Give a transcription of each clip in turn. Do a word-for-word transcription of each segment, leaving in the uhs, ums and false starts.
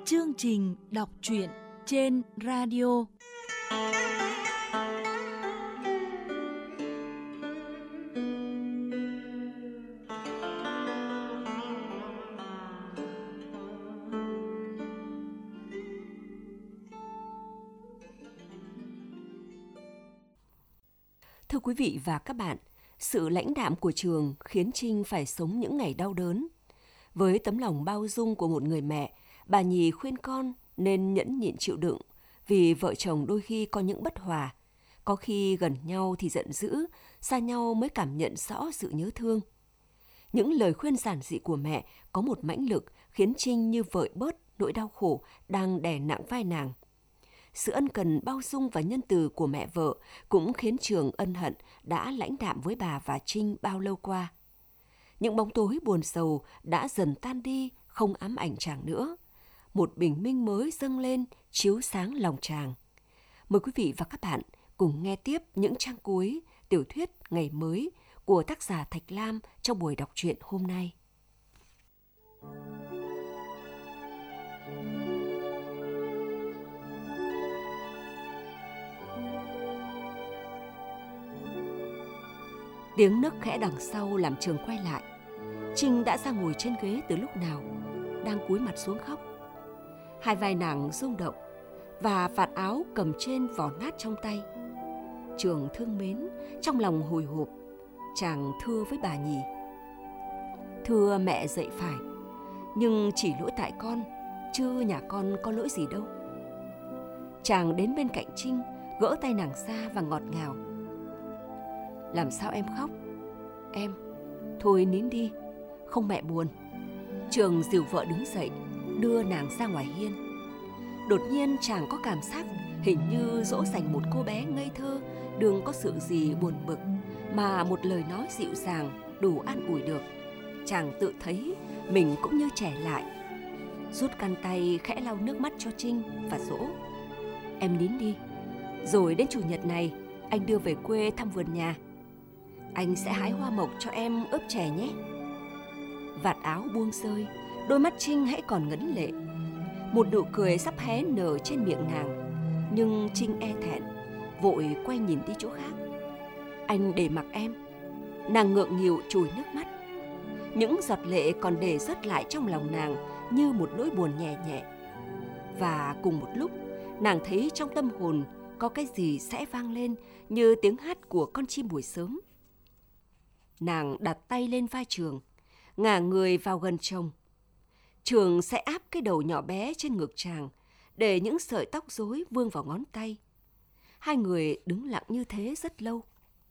Chương trình đọc truyện trên radio. Thưa quý vị và các bạn, sự lãnh đạm của Trường khiến Trinh phải sống những ngày đau đớn. Với tấm lòng bao dung của một người mẹ, bà Nhì khuyên con nên nhẫn nhịn chịu đựng, vì vợ chồng đôi khi có những bất hòa. Có khi gần nhau thì giận dữ, xa nhau mới cảm nhận rõ sự nhớ thương. Những lời khuyên giản dị của mẹ có một mãnh lực khiến Trinh như vơi bớt nỗi đau khổ đang đè nặng vai nàng. Sự ân cần bao dung và nhân từ của mẹ vợ cũng khiến Trường ân hận đã lãnh đạm với bà và Trinh bao lâu qua. Những bóng tối buồn sầu đã dần tan đi, không ám ảnh chàng nữa. Một bình minh mới dâng lên, chiếu sáng lòng chàng. Mời quý vị và các bạn cùng nghe tiếp những trang cuối tiểu thuyết Ngày mới của tác giả Thạch Lam trong buổi đọc truyện hôm nay. Tiếng nấc khẽ đằng sau làm Trường quay lại. Trinh đã ra ngồi trên ghế từ lúc nào, đang cúi mặt xuống khóc. Hai vai nàng rung động và vạt áo cầm trên vỏ nát trong tay. Trường thương mến, trong lòng hồi hộp, chàng thưa với bà Nhì: "Thưa mẹ dạy phải, nhưng chỉ lỗi tại con, chứ nhà con có lỗi gì đâu." Chàng đến bên cạnh Trinh, gỡ tay nàng ra và ngọt ngào: "Làm sao em khóc? Em, thôi nín đi, không mẹ buồn." Trường dìu vợ đứng dậy, đưa nàng ra ngoài hiên. Đột nhiên chàng có cảm giác hình như dỗ dành một cô bé ngây thơ, đừng có sự gì buồn bực, mà một lời nói dịu dàng đủ an ủi được. Chàng tự thấy mình cũng như trẻ lại. Rút khăn tay khẽ lau nước mắt cho Trinh và dỗ: "Em nín đi, rồi đến chủ nhật này anh đưa về quê thăm vườn nhà. Anh sẽ hái hoa mộc cho em ướp chè nhé." Vạt áo buông rơi, đôi mắt Trinh hãy còn ngấn lệ. Một nụ cười sắp hé nở trên miệng nàng, nhưng Trinh e thẹn, vội quay nhìn đi chỗ khác. "Anh để mặc em." Nàng ngượng nghịu chùi nước mắt. Những giọt lệ còn để rớt lại trong lòng nàng như một nỗi buồn nhẹ nhẹ. Và cùng một lúc, nàng thấy trong tâm hồn có cái gì sẽ vang lên như tiếng hát của con chim buổi sớm. Nàng đặt tay lên vai Trường, ngả người vào gần chồng. Trường sẽ áp cái đầu nhỏ bé trên ngực chàng, để những sợi tóc rối vương vào ngón tay. Hai người đứng lặng như thế rất lâu.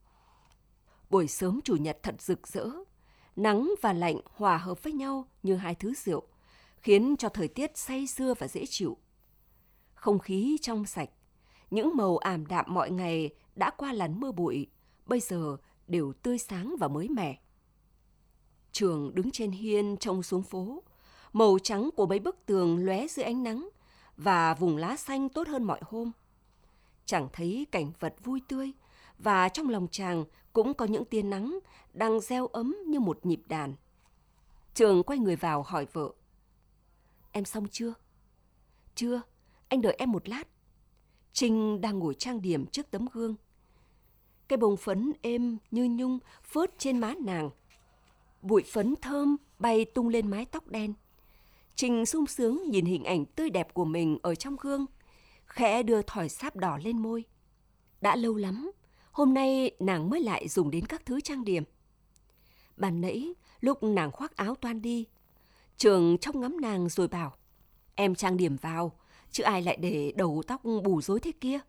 Buổi sớm chủ nhật thật rực rỡ. Nắng và lạnh hòa hợp với nhau như hai thứ rượu, khiến cho thời tiết say sưa và dễ chịu. Không khí trong sạch, những màu ảm đạm mọi ngày đã qua làn mưa bụi, bây giờ đều tươi sáng và mới mẻ. Trường đứng trên hiên trông xuống phố. Màu trắng của mấy bức tường lóe dưới ánh nắng, và vùng lá xanh tốt hơn mọi hôm. Chàng thấy cảnh vật vui tươi, và trong lòng chàng cũng có những tia nắng đang reo ấm như một nhịp đàn. Trường quay người vào hỏi vợ: "Em xong chưa?" "Chưa, anh đợi em một lát." Trinh đang ngồi trang điểm trước tấm gương. Cái bông phấn êm như nhung phớt trên má nàng. Bụi phấn thơm bay tung lên mái tóc đen. Trinh sung sướng nhìn hình ảnh tươi đẹp của mình ở trong gương, khẽ đưa thỏi sáp đỏ lên môi. Đã lâu lắm, hôm nay nàng mới lại dùng đến các thứ trang điểm. Ban nãy, lúc nàng khoác áo toan đi, Trường trông ngắm nàng rồi bảo: "Em trang điểm vào, chứ ai lại để đầu tóc bù rối thế kia."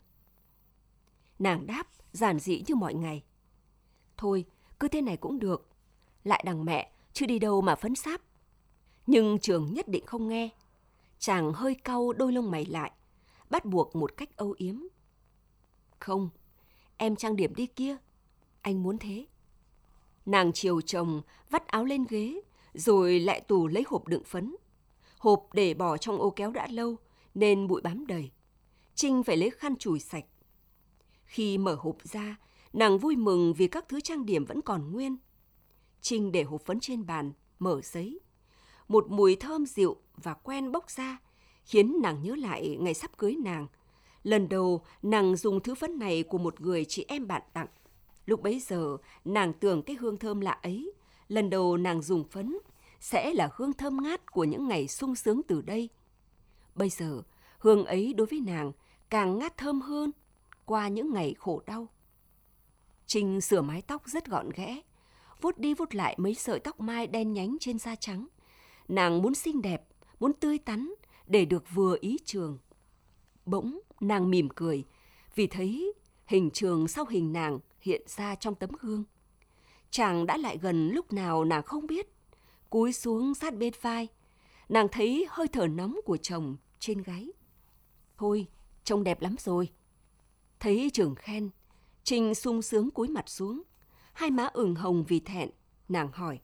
Nàng đáp giản dị như mọi ngày: "Thôi, cứ thế này cũng được. Lại đằng mẹ, chứ đi đâu mà phấn sáp." Nhưng Trường nhất định không nghe. Chàng hơi cau đôi lông mày lại, bắt buộc một cách âu yếm: "Không, em trang điểm đi kia. Anh muốn thế." Nàng chiều chồng vắt áo lên ghế, rồi lại tủ lấy hộp đựng phấn. Hộp để bỏ trong ô kéo đã lâu, nên bụi bám đầy. Trinh phải lấy khăn chùi sạch. Khi mở hộp ra, nàng vui mừng vì các thứ trang điểm vẫn còn nguyên. Trinh để hộp phấn trên bàn, mở giấy. Một mùi thơm dịu và quen bốc ra, khiến nàng nhớ lại ngày sắp cưới nàng. Lần đầu nàng dùng thứ phấn này của một người chị em bạn tặng. Lúc bấy giờ nàng tưởng cái hương thơm lạ ấy, lần đầu nàng dùng phấn, sẽ là hương thơm ngát của những ngày sung sướng từ đây. Bây giờ hương ấy đối với nàng càng ngát thơm hơn qua những ngày khổ đau. Trinh sửa mái tóc rất gọn ghẽ, vuốt đi vuốt lại mấy sợi tóc mai đen nhánh trên da trắng. Nàng muốn xinh đẹp, muốn tươi tắn để được vừa ý Trường. Bỗng nàng mỉm cười vì thấy hình Trường sau hình nàng hiện ra trong tấm gương. Chàng đã lại gần lúc nào nàng không biết, cúi xuống sát bên vai. Nàng thấy hơi thở nóng của chồng trên gáy. Thôi, trông đẹp lắm rồi. Thấy Trường khen, Trinh sung sướng cúi mặt xuống, hai má ửng hồng vì thẹn. Nàng hỏi: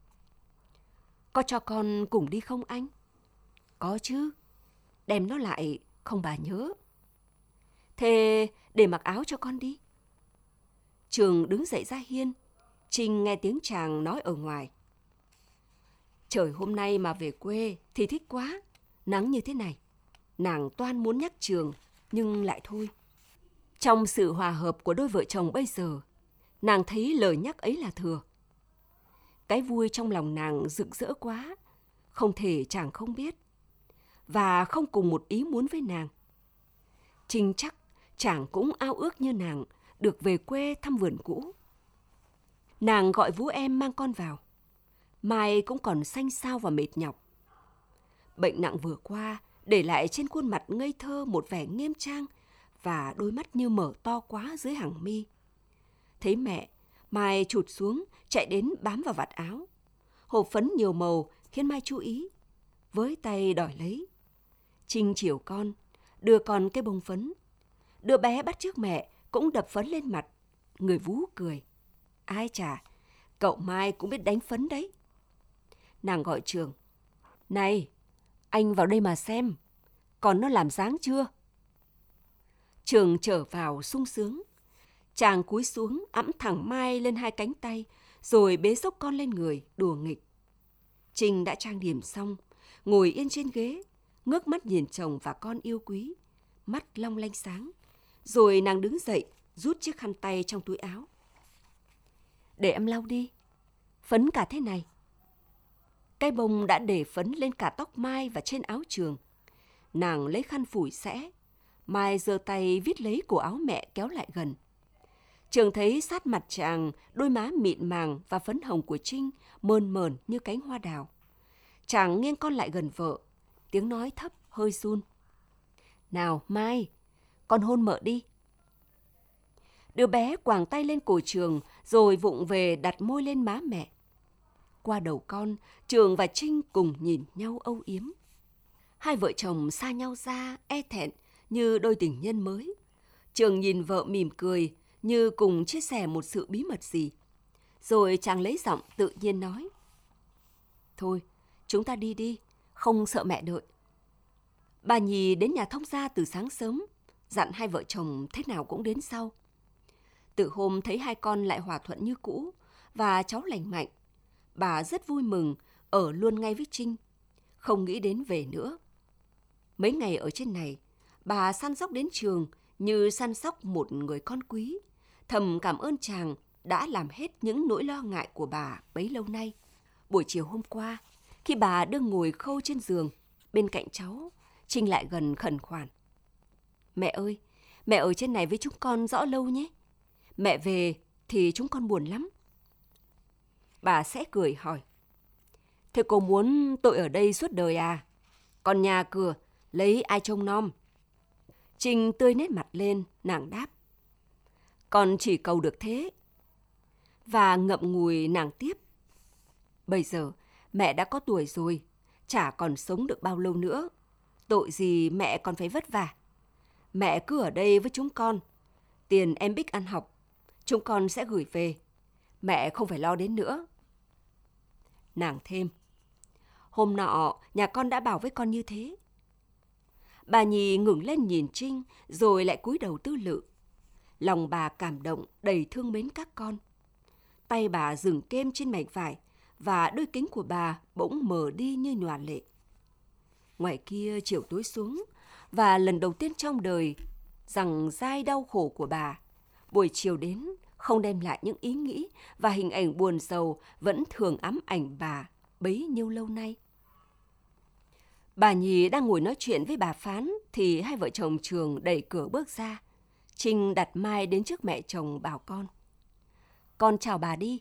Có cho con cùng đi không anh? Có chứ, đem nó lại không bà nhớ. Thế để mặc áo cho con đi. Trường đứng dậy ra hiên. Trinh nghe tiếng chàng nói ở ngoài: Trời hôm nay mà về quê thì thích quá, nắng như thế này. Nàng toan muốn nhắc Trường, nhưng lại thôi. Trong sự hòa hợp của đôi vợ chồng bây giờ, nàng thấy lời nhắc ấy là thừa. Cái vui trong lòng nàng rực rỡ quá, không thể chàng không biết, và không cùng một ý muốn với nàng. Trinh chắc chàng cũng ao ước như nàng được về quê thăm vườn cũ. Nàng gọi vú em mang con vào. Mai cũng còn xanh xao và mệt nhọc. Bệnh nặng vừa qua để lại trên khuôn mặt ngây thơ một vẻ nghiêm trang và đôi mắt như mở to quá dưới hàng mi. Thấy mẹ, Mai chụt xuống, chạy đến bám vào vạt áo. Hộp phấn nhiều màu khiến Mai chú ý, với tay đòi lấy. Trinh chiều con, đưa con cái bông phấn. Đứa bé bắt chước mẹ cũng đập phấn lên mặt. Người vú cười: Ai chà, cậu Mai cũng biết đánh phấn đấy. Nàng gọi Trường: Này, anh vào đây mà xem, còn nó làm dáng chưa? Trường trở vào sung sướng. Chàng cúi xuống ẵm thẳng Mai lên hai cánh tay, rồi bế xốc con lên người, đùa nghịch. Trinh đã trang điểm xong, ngồi yên trên ghế, ngước mắt nhìn chồng và con yêu quý, mắt long lanh sáng. Rồi nàng đứng dậy, rút chiếc khăn tay trong túi áo. Để em lau đi, phấn cả thế này. Cái bông đã để phấn lên cả tóc Mai và trên áo Trường. Nàng lấy khăn phủi xẽ. Mai giơ tay vít lấy cổ áo mẹ kéo lại gần. Trường thấy sát mặt chàng, đôi má mịn màng và phấn hồng của Trinh mơn mởn như cánh hoa đào. Chàng nghiêng con lại gần vợ, tiếng nói thấp hơi run: Nào Mai, con hôn mợ đi. Đứa bé quàng tay lên cổ Trường rồi vụng về đặt môi lên má mẹ. Qua đầu con, Trường và Trinh cùng nhìn nhau âu yếm. Hai vợ chồng xa nhau ra, e thẹn như đôi tình nhân mới. Trường nhìn vợ mỉm cười như cùng chia sẻ một sự bí mật gì. Rồi chàng lấy giọng tự nhiên nói: Thôi, chúng ta đi đi, không sợ mẹ đợi. Bà Nhì đến nhà thông gia từ sáng sớm, dặn hai vợ chồng thế nào cũng đến sau. Từ hôm thấy hai con lại hòa thuận như cũ và cháu lành mạnh, bà rất vui mừng ở luôn ngay với Trinh, không nghĩ đến về nữa. Mấy ngày ở trên này, bà săn sóc đến Trường như săn sóc một người con quý, thầm cảm ơn chàng đã làm hết những nỗi lo ngại của bà bấy lâu nay. Buổi chiều hôm qua, khi bà đang ngồi khâu trên giường, bên cạnh cháu, Trinh lại gần khẩn khoản: Mẹ ơi, mẹ ở trên này với chúng con rõ lâu nhé. Mẹ về thì chúng con buồn lắm. Bà sẽ cười hỏi: Thế cô muốn tôi ở đây suốt đời à? Còn nhà cửa lấy ai trông nom? Trinh tươi nét mặt lên, nàng đáp: Con chỉ cầu được thế. Và ngậm ngùi nàng tiếp: Bây giờ mẹ đã có tuổi rồi, chả còn sống được bao lâu nữa. Tội gì mẹ còn phải vất vả. Mẹ cứ ở đây với chúng con. Tiền em Bích ăn học, chúng con sẽ gửi về. Mẹ không phải lo đến nữa. Nàng thêm: Hôm nọ nhà con đã bảo với con như thế. Bà Nhì ngẩng lên nhìn Trinh rồi lại cúi đầu tư lự. Lòng bà cảm động đầy thương mến các con. Tay bà dừng kêm trên mảnh vải và đôi kính của bà bỗng mờ đi như nhòa lệ. Ngoài kia chiều tối xuống, và lần đầu tiên trong đời, rằng dai đau khổ của bà, buổi chiều đến không đem lại những ý nghĩ và hình ảnh buồn rầu vẫn thường ám ảnh bà bấy nhiêu lâu nay. Bà Nhì đang ngồi nói chuyện với bà Phán thì hai vợ chồng Trường đẩy cửa bước ra. Trinh đặt Mai đến trước mẹ chồng bảo con. Con chào bà đi.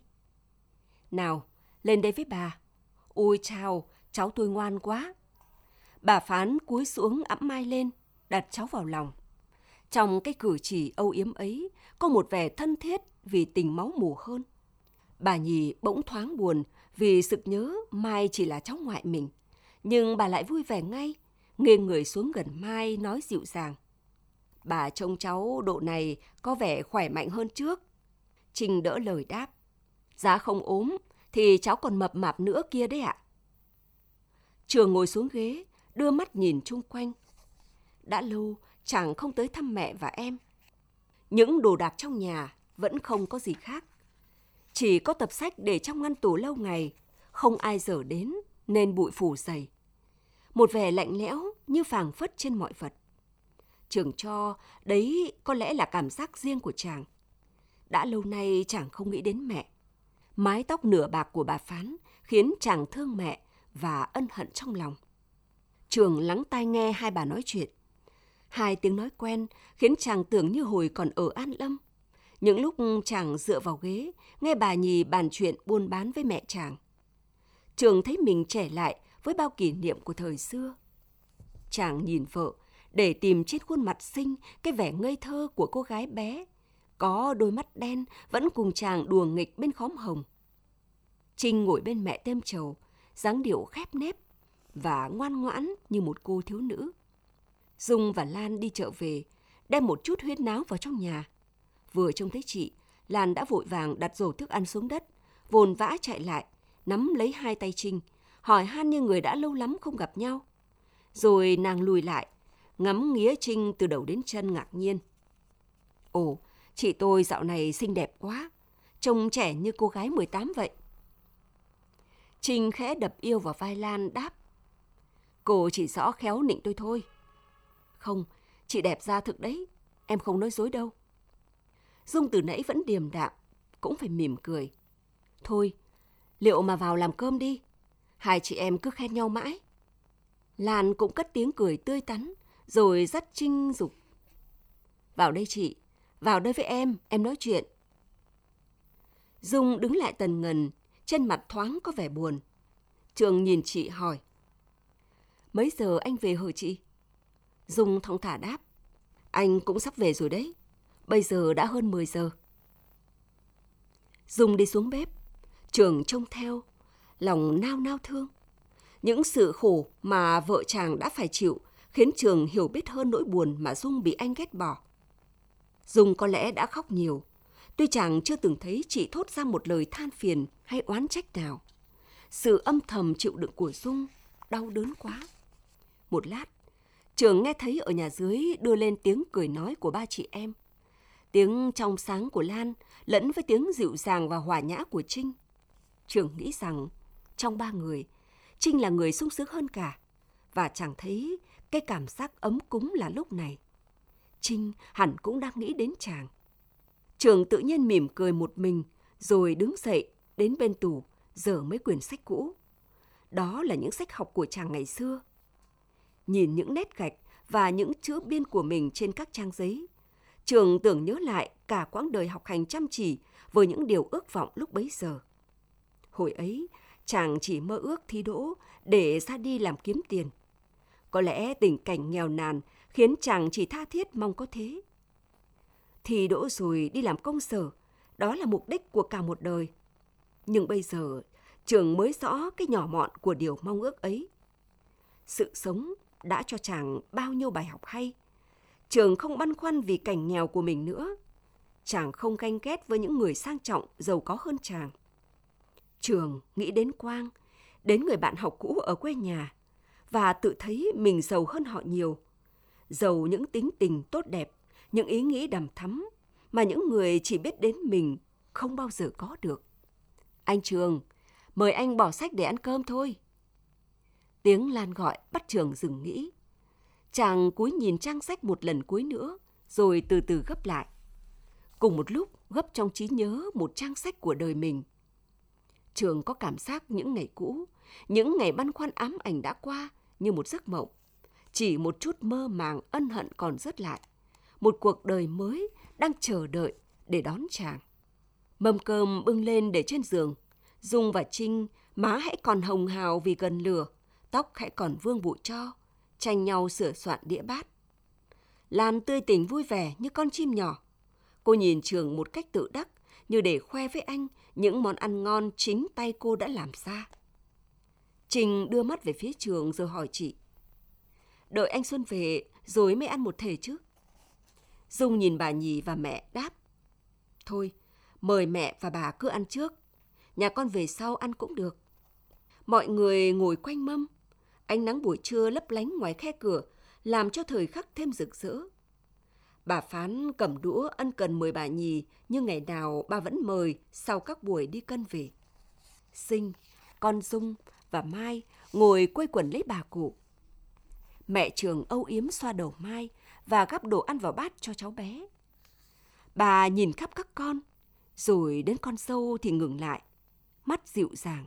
Nào, lên đây với bà. Ôi chào, cháu tôi ngoan quá. Bà Phán cúi xuống ẵm Mai lên, đặt cháu vào lòng. Trong cái cử chỉ âu yếm ấy có một vẻ thân thiết vì tình máu mủ hơn. Bà Nhì bỗng thoáng buồn vì sực nhớ Mai chỉ là cháu ngoại mình. Nhưng bà lại vui vẻ ngay, nghiêng người xuống gần Mai nói dịu dàng. Bà trông cháu độ này có vẻ khỏe mạnh hơn trước. Trinh đỡ lời đáp. Giá không ốm thì cháu còn mập mạp nữa kia đấy ạ. Trường ngồi xuống ghế, đưa mắt nhìn chung quanh. Đã lâu chàng không tới thăm mẹ và em. Những đồ đạc trong nhà vẫn không có gì khác. Chỉ có tập sách để trong ngăn tủ lâu ngày, không ai dở đến nên bụi phủ dày. Một vẻ lạnh lẽo như phảng phất trên mọi vật. Trường cho đấy có lẽ là cảm giác riêng của chàng. Đã lâu nay chàng không nghĩ đến mẹ. Mái tóc nửa bạc của bà Phán khiến chàng thương mẹ và ân hận trong lòng. Trường lắng tai nghe hai bà nói chuyện. Hai tiếng nói quen khiến chàng tưởng như hồi còn ở An Lâm. Những lúc chàng dựa vào ghế, nghe bà Nhì bàn chuyện buôn bán với mẹ chàng. Trường thấy mình trẻ lại với bao kỷ niệm của thời xưa. Chàng nhìn vợ để tìm trên khuôn mặt xinh cái vẻ ngây thơ của cô gái bé, có đôi mắt đen vẫn cùng chàng đùa nghịch bên khóm hồng. Trinh ngồi bên mẹ têm trầu, dáng điệu khép nép và ngoan ngoãn như một cô thiếu nữ. Dung và Lan đi chợ về, đem một chút huyết náo vào trong nhà. Vừa trông thấy chị, Lan đã vội vàng đặt rổ thức ăn xuống đất, vồn vã chạy lại, nắm lấy hai tay Trinh, hỏi han như người đã lâu lắm không gặp nhau. Rồi nàng lùi lại, ngắm nghía Trinh từ đầu đến chân ngạc nhiên. Ồ, chị tôi dạo này xinh đẹp quá, trông trẻ như cô gái mười tám vậy. Trinh khẽ đập yêu vào vai Lan đáp. Cô chỉ rõ khéo nịnh tôi thôi. Không, chị đẹp ra thực đấy, em không nói dối đâu. Dung từ nãy vẫn điềm đạm, cũng phải mỉm cười. Thôi, liệu mà vào làm cơm đi, hai chị em cứ khen nhau mãi. Lan cũng cất tiếng cười tươi tắn, rồi dắt Trinh giục. Vào đây chị, vào đây với em, em nói chuyện. Dung đứng lại tần ngần, trên mặt thoáng có vẻ buồn. Trường nhìn chị hỏi. Mấy giờ anh về hả chị? Dung thong thả đáp. Anh cũng sắp về rồi đấy, bây giờ đã hơn mười giờ. Dung đi xuống bếp, Trường trông theo, lòng nao nao thương. Những sự khổ mà vợ chàng đã phải chịu khiến Trường hiểu biết hơn nỗi buồn mà Dung bị anh ghét bỏ. Dung có lẽ đã khóc nhiều, tuy chàng chưa từng thấy chị thốt ra một lời than phiền hay oán trách nào. Sự âm thầm chịu đựng của Dung đau đớn quá. Một lát, Trường nghe thấy ở nhà dưới đưa lên tiếng cười nói của ba chị em. Tiếng trong sáng của Lan lẫn với tiếng dịu dàng và hòa nhã của Trinh. Trường nghĩ rằng trong ba người, Trinh là người sung sướng hơn cả, và chàng thấy cái cảm giác ấm cúng là lúc này. Trinh hẳn cũng đang nghĩ đến chàng. Trường tự nhiên mỉm cười một mình, rồi đứng dậy đến bên tủ, giở mấy quyển sách cũ. Đó là những sách học của chàng ngày xưa. Nhìn những nét gạch và những chữ biên của mình trên các trang giấy, Trường tưởng nhớ lại cả quãng đời học hành chăm chỉ với những điều ước vọng lúc bấy giờ. Hồi ấy, chàng chỉ mơ ước thi đỗ để ra đi làm kiếm tiền. Có lẽ tình cảnh nghèo nàn khiến chàng chỉ tha thiết mong có thế. Thi đỗ rồi đi làm công sở, đó là mục đích của cả một đời. Nhưng bây giờ, Trường mới rõ cái nhỏ mọn của điều mong ước ấy. Sự sống đã cho chàng bao nhiêu bài học hay. Trường không băn khoăn vì cảnh nghèo của mình nữa. Chàng không ganh ghét với những người sang trọng, giàu có hơn chàng. Trường nghĩ đến Quang, đến người bạn học cũ ở quê nhà, và tự thấy mình giàu hơn họ nhiều. Giàu những tính tình tốt đẹp, những ý nghĩ đằm thắm mà những người chỉ biết đến mình không bao giờ có được. Anh Trường, mời anh bỏ sách để ăn cơm thôi. Tiếng Lan gọi bắt Trường dừng nghĩ. Chàng cúi nhìn trang sách một lần cuối nữa, rồi từ từ gấp lại. Cùng một lúc gấp trong trí nhớ một trang sách của đời mình. Trường có cảm giác những ngày cũ, những ngày băn khoăn ám ảnh đã qua như một giấc mộng. Chỉ một chút mơ màng ân hận còn rớt lại. Một cuộc đời mới đang chờ đợi để đón chàng. Mâm cơm bưng lên để trên giường. Dung và Trinh, má hãy còn hồng hào vì gần lửa, tóc hãy còn vương bụi tro, tranh nhau sửa soạn đĩa bát. Lan tươi tỉnh vui vẻ như con chim nhỏ. Cô nhìn Trường một cách tự đắc, như để khoe với anh những món ăn ngon chính tay cô đã làm ra. Trinh đưa mắt về phía Trường rồi hỏi chị. Đợi anh Xuân về rồi mới ăn một thể chứ? Dung nhìn bà Nhì và mẹ đáp. Thôi, mời mẹ và bà cứ ăn trước. Nhà con về sau ăn cũng được. Mọi người ngồi quanh mâm. Ánh nắng buổi trưa lấp lánh ngoài khe cửa làm cho thời khắc thêm rực rỡ. Bà Phán cầm đũa ân cần mời bà Nhì như ngày nào bà vẫn mời sau các buổi đi cân về. Sinh, con Dung và Mai ngồi quây quần lấy bà cụ. Mẹ Trường âu yếm xoa đầu Mai và gắp đồ ăn vào bát cho cháu bé. Bà nhìn khắp các con, rồi đến con dâu thì ngừng lại, mắt dịu dàng.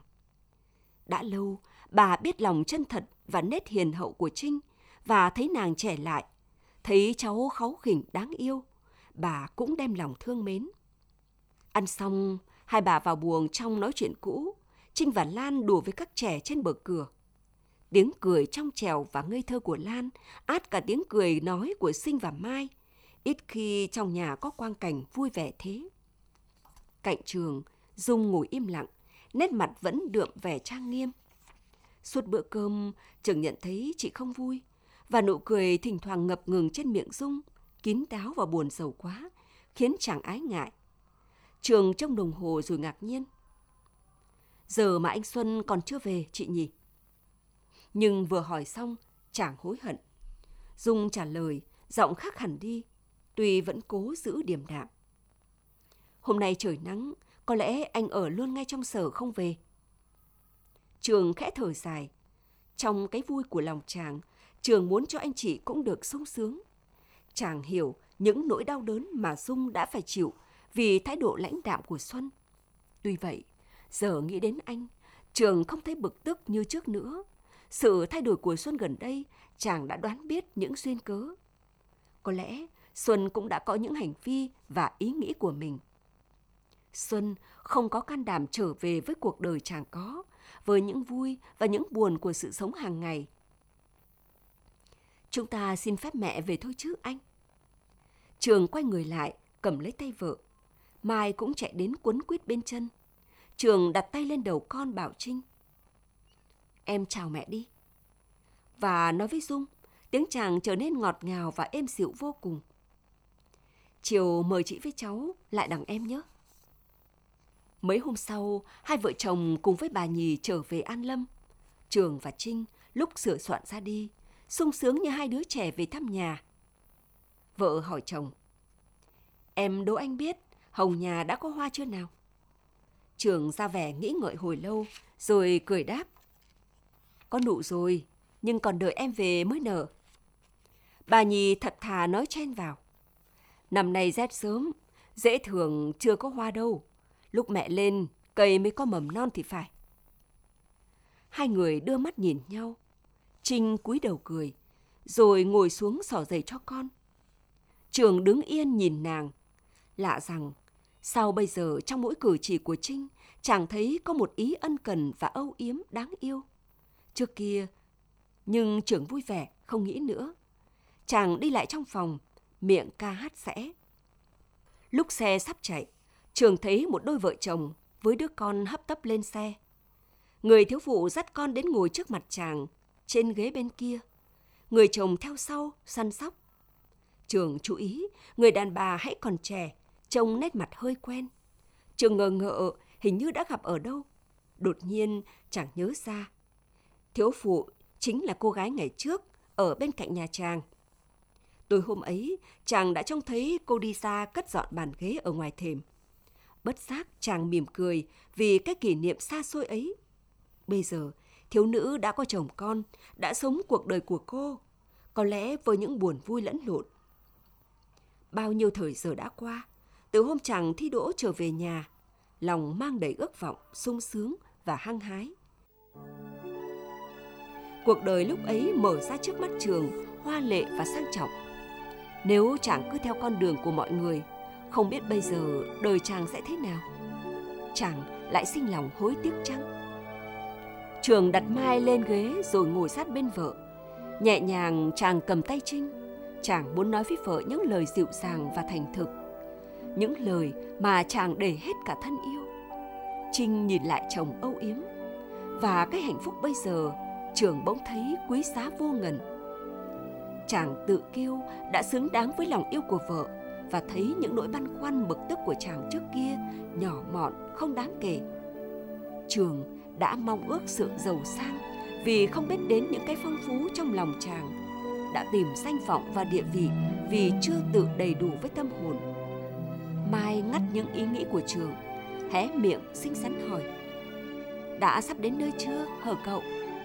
Đã lâu, bà biết lòng chân thật và nét hiền hậu của Trinh và thấy nàng trẻ lại, thấy cháu kháu khỉnh đáng yêu, bà cũng đem lòng thương mến. Ăn xong, hai bà vào buồng trong nói chuyện cũ. Trinh và Lan đùa với các trẻ trên bờ cửa. Tiếng cười trong trẻo và ngây thơ của Lan át cả tiếng cười nói của Sinh và Mai. Ít khi trong nhà có quang cảnh vui vẻ thế. Cạnh Trường, Dung ngồi im lặng, nét mặt vẫn đượm vẻ trang nghiêm. Suốt bữa cơm, Trường nhận thấy chị không vui, và nụ cười thỉnh thoảng ngập ngừng trên miệng Dung, kín đáo và buồn rầu quá, khiến chàng ái ngại. Trường trông đồng hồ rồi ngạc nhiên. Giờ mà anh Xuân còn chưa về, chị nhỉ? Nhưng vừa hỏi xong, chàng hối hận. Dung trả lời, giọng khác hẳn đi, tuy vẫn cố giữ điềm đạm. Hôm nay trời nắng, có lẽ anh ở luôn ngay trong sở không về. Trường khẽ thở dài. Trong cái vui của lòng chàng, Trường muốn cho anh chị cũng được sung sướng. Chàng hiểu những nỗi đau đớn mà Dung đã phải chịu vì thái độ lãnh đạm của Xuân. Tuy vậy, giờ nghĩ đến anh, Trường không thấy bực tức như trước nữa. Sự thay đổi của Xuân gần đây, chàng đã đoán biết những duyên cớ. Có lẽ Xuân cũng đã có những hành vi và ý nghĩ của mình. Xuân không có can đảm trở về với cuộc đời chàng có, với những vui và những buồn của sự sống hàng ngày. Chúng ta xin phép mẹ về thôi chứ anh. Trường quay người lại, cầm lấy tay vợ. Mai cũng chạy đến quấn quýt bên chân. Trường đặt tay lên đầu con bảo Trinh. Em chào mẹ đi. Và nói với Dung, tiếng chàng trở nên ngọt ngào và êm dịu vô cùng. Chiều mời chị với cháu lại đằng em nhé. Mấy hôm sau, hai vợ chồng cùng với bà Nhì trở về An Lâm. Trường và Trinh lúc sửa soạn ra đi, sung sướng như hai đứa trẻ về thăm nhà. Vợ hỏi chồng. Em đố anh biết hồng nhà đã có hoa chưa nào? Trường ra vẻ nghĩ ngợi hồi lâu, rồi cười đáp. Có nụ rồi, nhưng còn đợi em về mới nở. Bà Nhì thật thà nói chen vào. Năm nay rét sớm, dễ thường chưa có hoa đâu. Lúc mẹ lên, cây mới có mầm non thì phải. Hai người đưa mắt nhìn nhau. Trinh cúi đầu cười, rồi ngồi xuống xỏ giày cho con. Trường đứng yên nhìn nàng. Lạ rằng, sao bây giờ trong mỗi cử chỉ của Trinh, chàng thấy có một ý ân cần và âu yếm đáng yêu. Trước kia, nhưng Trường vui vẻ, không nghĩ nữa. Chàng đi lại trong phòng, miệng ca hát rẽ. Lúc xe sắp chạy, Trường thấy một đôi vợ chồng với đứa con hấp tấp lên xe. Người thiếu phụ dắt con đến ngồi trước mặt chàng, trên ghế bên kia. Người chồng theo sau, săn sóc. Trường chú ý, người đàn bà hãy còn trẻ, trông nét mặt hơi quen. Trường ngờ ngợ, hình như đã gặp ở đâu. Đột nhiên, chàng nhớ ra. Thiếu phụ chính là cô gái ngày trước, ở bên cạnh nhà chàng. Tối hôm ấy, chàng đã trông thấy cô đi ra cất dọn bàn ghế ở ngoài thềm. Bất giác chàng mỉm cười vì cái kỷ niệm xa xôi ấy. Bây giờ, Thiếu nữ đã có chồng con, đã sống cuộc đời của cô, có lẽ với những buồn vui lẫn lộn. Bao nhiêu thời giờ đã qua, từ hôm chàng thi đỗ trở về nhà, lòng mang đầy ước vọng, sung sướng và hăng hái. Cuộc đời lúc ấy mở ra trước mắt Trường, hoa lệ và sang trọng. Nếu chàng cứ theo con đường của mọi người, không biết bây giờ đời chàng sẽ thế nào. Chàng lại sinh lòng hối tiếc chăng? Trường đặt Mai lên ghế rồi ngồi sát bên vợ. Nhẹ nhàng chàng cầm tay Trinh. Chàng muốn nói với vợ những lời dịu dàng và thành thực, những lời mà chàng để hết cả thân yêu. Trinh nhìn lại chồng âu yếm, và cái hạnh phúc bây giờ Trường bỗng thấy quý giá vô ngần. Chàng tự kêu đã xứng đáng với lòng yêu của vợ, và thấy những nỗi băn khoăn bực tức của chàng trước kia nhỏ mọn không đáng kể. Trường đã mong ước sự giàu sang vì không biết đến những cái phong phú trong lòng chàng, đã tìm danh vọng và địa vị vì chưa tự đầy đủ với tâm hồn. Mai ngắt những ý nghĩ của Trường, hé miệng xinh xắn hỏi: đã sắp đến nơi chưa hờ cậu?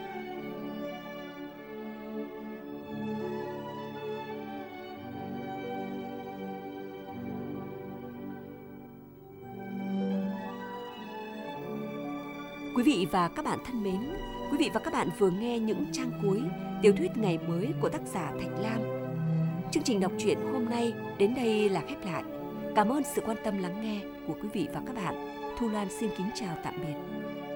Quý vị và các bạn thân mến, quý vị và các bạn vừa nghe những trang cuối tiểu thuyết Ngày Mới của tác giả Thạch Lam. Chương trình đọc truyện hôm nay đến đây là khép lại. Cảm ơn sự quan tâm lắng nghe của quý vị và các bạn. Thu Loan xin kính chào tạm biệt.